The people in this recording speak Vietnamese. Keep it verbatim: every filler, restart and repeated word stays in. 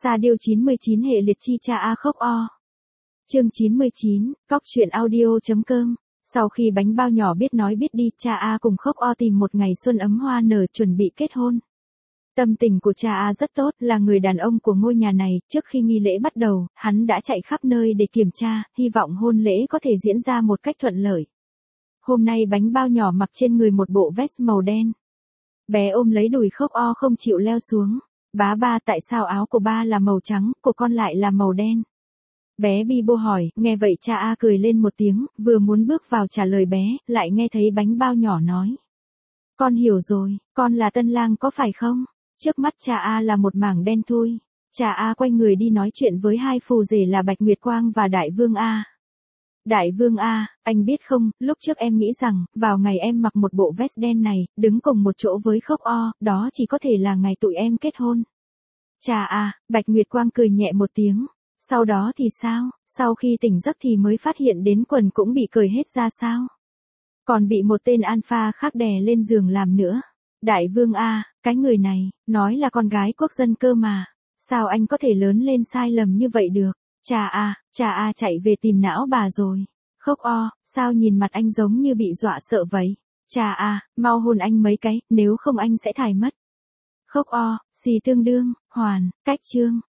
Sa điêu chín mươi chín hệ liệt chi cha A khóc o. Chương chín mươi chín, cóc truyện audio.com. Sau khi bánh bao nhỏ biết nói biết đi, cha A cùng khóc o tìm một ngày xuân ấm hoa nở chuẩn bị kết hôn. Tâm tình của cha A rất tốt, là người đàn ông của ngôi nhà này. Trước khi nghi lễ bắt đầu, hắn đã chạy khắp nơi để kiểm tra, hy vọng hôn lễ có thể diễn ra một cách thuận lợi. Hôm nay bánh bao nhỏ mặc trên người một bộ vest màu đen. Bé ôm lấy đùi khóc o không chịu leo xuống. Bá ba, tại sao áo của ba là màu trắng, của con lại là màu đen? Bé Bibo hỏi. Nghe vậy cha A cười lên một tiếng, vừa muốn bước vào trả lời bé, lại nghe thấy bánh bao nhỏ nói. Con hiểu rồi, con là tân lang có phải không? Trước mắt cha A là một mảng đen thui. Cha A quay người đi nói chuyện với hai phù rể là Bạch Nguyệt Quang và Đại Vương A. Đại Vương A, anh biết không, lúc trước em nghĩ rằng, vào ngày em mặc một bộ vest đen này, đứng cùng một chỗ với khóc o, đó chỉ có thể là ngày tụi em kết hôn. Cha A, Bạch Nguyệt Quang cười nhẹ một tiếng. Sau đó thì sao, sau khi tỉnh giấc thì mới phát hiện đến quần cũng bị cởi hết ra sao? Còn bị một tên alpha khác đè lên giường làm nữa. Đại Vương A, cái người này, nói là con gái quốc dân cơ mà. Sao anh có thể lớn lên sai lầm như vậy được? Cha A, cha A chạy về tìm não bà rồi. Khóc o, sao nhìn mặt anh giống như bị dọa sợ vậy? Cha A, mau hôn anh mấy cái, nếu không anh sẽ thải mất. Khóc o, xì tương đương, hoàn, cách chương.